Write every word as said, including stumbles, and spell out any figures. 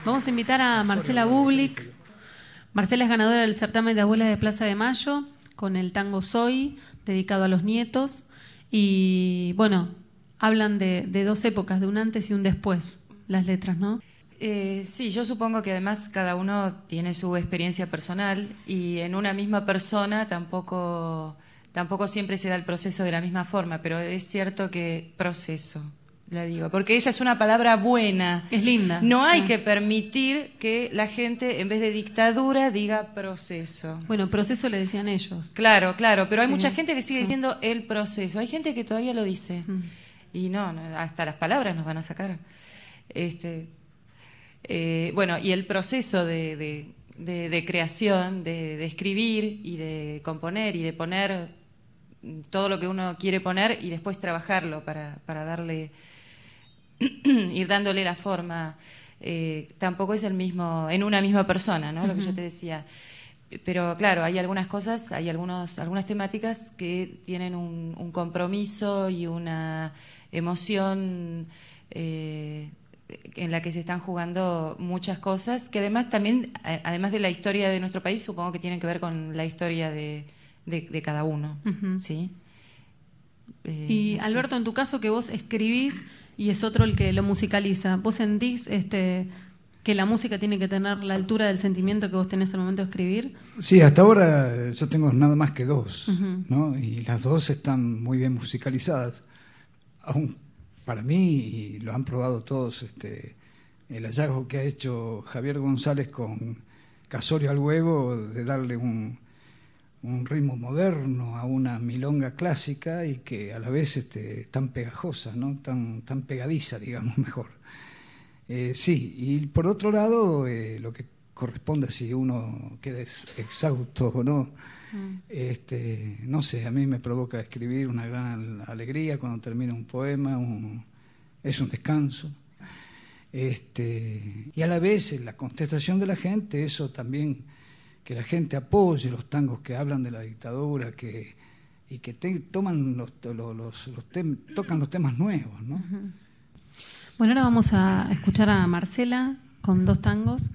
Vamos a invitar a Marcela Bublik. Marcela es ganadora del certamen de Abuelas de Plaza de Mayo con el tango Soy, dedicado a los nietos. Y bueno, hablan de, de dos épocas, de un antes y un después, las letras, ¿no? Eh, sí, yo supongo que además cada uno tiene su experiencia personal y en una misma persona tampoco, tampoco siempre se da el proceso de la misma forma, pero es cierto que proceso, la digo, porque esa es una palabra buena. Es linda. No hay sí. que permitir que la gente en vez de dictadura diga proceso. Bueno, proceso le decían ellos. Claro, claro, pero hay Sí, mucha gente que sigue sí. diciendo el proceso. Hay gente que todavía lo dice. Mm. Y no, no, hasta las palabras nos van a sacar. Este, eh, bueno, y el proceso de, de, de, de creación, de, de escribir y de componer y de poner todo lo que uno quiere poner y después trabajarlo para, para darle, ir dándole la forma, eh, tampoco es el mismo, en una misma persona, ¿no? Uh-huh. Lo que yo te decía. Pero claro, hay algunas cosas, hay algunos, algunas temáticas que tienen un, un compromiso y una emoción eh, en la que se están jugando muchas cosas, que además también, además de la historia de nuestro país, supongo que tienen que ver con la historia de, de, de cada uno. Uh-huh. ¿Sí? Eh, y no Alberto, sé. En tu caso que vos escribís y es otro el que lo musicaliza, ¿vos sentís este... que la música tiene que tener la altura del sentimiento que vos tenés al momento de escribir? Sí, hasta ahora yo tengo nada más que dos, uh-huh. ¿no? Y las dos están muy bien musicalizadas. Aún para mí, y lo han probado todos, este, el hallazgo que ha hecho Javier González con Casorio al Huevo, de darle un, un ritmo moderno a una milonga clásica y que a la vez este, tan pegajosa, ¿no? Tan, tan pegadiza, digamos, mejor. Eh, sí, y por otro lado, eh, lo que corresponde a si uno queda exhausto o no, mm. este, no sé, a mí me provoca escribir una gran alegría cuando termina un poema, un, es un descanso. Este, y a la vez la contestación de la gente, eso también, que la gente apoye los tangos que hablan de la dictadura, que y que te, toman los, los, los, los tem, tocan los temas nuevos, ¿no? Uh-huh. Bueno, ahora vamos a escuchar a Marcela con dos tangos.